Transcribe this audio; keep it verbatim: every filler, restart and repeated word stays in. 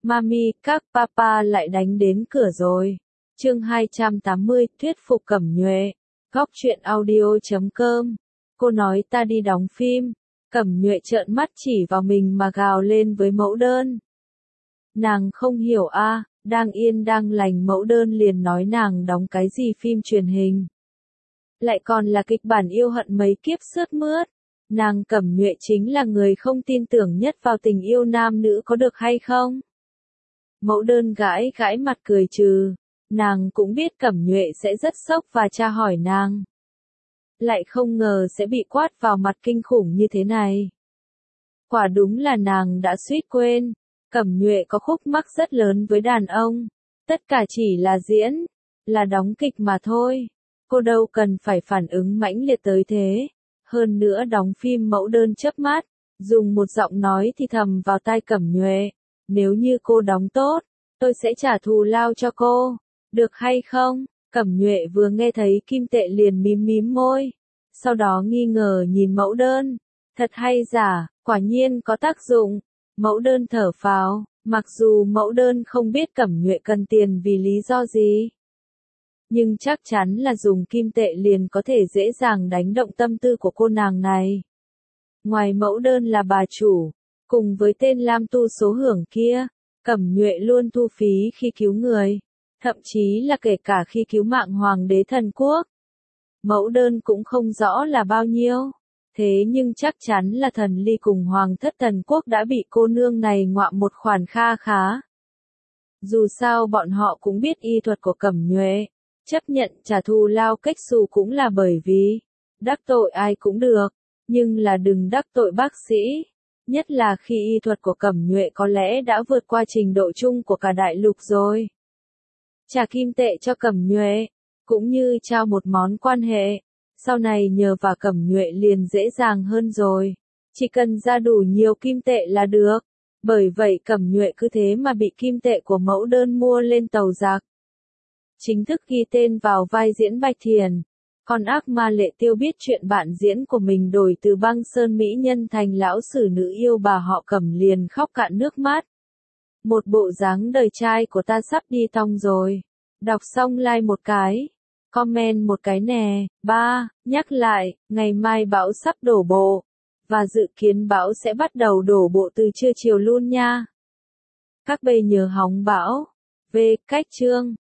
Mami, các papa lại đánh đến cửa rồi. Chương hai trăm tám mươi, thuyết phục Cẩm Nhuệ. Góc truyện audio chấm com. Cô nói ta đi đóng phim. Cẩm Nhuệ trợn mắt chỉ vào mình mà gào lên với mẫu đơn. Nàng không hiểu a, à, đang yên đang lành mẫu đơn liền nói nàng đóng cái gì phim truyền hình. Lại còn là kịch bản yêu hận mấy kiếp sướt mướt. Nàng Cẩm Nhuệ chính là người không tin tưởng nhất vào tình yêu nam nữ có được hay không? Mẫu đơn gãi gãi mặt cười trừ. Nàng cũng biết Cẩm Nhuệ sẽ rất sốc và tra hỏi nàng. Lại không ngờ sẽ bị quát vào mặt kinh khủng như thế này. Quả đúng là nàng đã suýt quên. Cẩm Nhuệ có khúc mắc rất lớn với đàn ông. Tất cả chỉ là diễn, là đóng kịch mà thôi. Cô đâu cần phải phản ứng mãnh liệt tới thế. Hơn nữa đóng phim mẫu đơn chớp mắt, dùng một giọng nói thì thầm vào tai Cẩm Nhuệ. Nếu như cô đóng tốt, tôi sẽ trả thù lao cho cô. Được hay không? Cẩm Nhuệ vừa nghe thấy kim tệ liền mím mím môi. Sau đó nghi ngờ nhìn mẫu đơn. Thật hay giả, quả nhiên có tác dụng. Mẫu đơn thở phào, mặc dù mẫu đơn không biết Cẩm Nhuệ cần tiền vì lý do gì. Nhưng chắc chắn là dùng kim tệ liền có thể dễ dàng đánh động tâm tư của cô nàng này. Ngoài mẫu đơn là bà chủ, cùng với tên Lam Tu số hưởng kia, Cẩm Nhuệ luôn thu phí khi cứu người, thậm chí là kể cả khi cứu mạng Hoàng đế Thần Quốc. Mẫu đơn cũng không rõ là bao nhiêu, thế nhưng chắc chắn là Thần Ly cùng Hoàng thất Thần Quốc đã bị cô nương này ngoạm một khoản kha khá. Dù sao bọn họ cũng biết y thuật của Cẩm Nhuệ. Chấp nhận trả thù lao cách xù cũng là bởi vì, đắc tội ai cũng được, nhưng là đừng đắc tội bác sĩ. Nhất là khi y thuật của Cẩm Nhuệ có lẽ đã vượt qua trình độ chung của cả đại lục rồi. Trả kim tệ cho Cẩm Nhuệ, cũng như trao một món quan hệ, sau này nhờ vào Cẩm Nhuệ liền dễ dàng hơn rồi. Chỉ cần ra đủ nhiều kim tệ là được. Bởi vậy Cẩm Nhuệ cứ thế mà bị kim tệ của mẫu đơn mua lên tàu giặc. Chính thức ghi tên vào vai diễn Bạch Thiền. Còn ác ma Lệ Tiêu biết chuyện bạn diễn của mình đổi từ băng sơn mỹ nhân thành lão sử nữ yêu bà họ Cẩm liền khóc cạn nước mắt. Một bộ dáng đời trai của ta sắp đi tong rồi. Đọc xong like một cái. Comment một cái nè. Ba, nhắc lại, ngày mai bão sắp đổ bộ. Và dự kiến bão sẽ bắt đầu đổ bộ từ trưa chiều luôn nha. Các bây nhớ hóng bão. Về cách chương.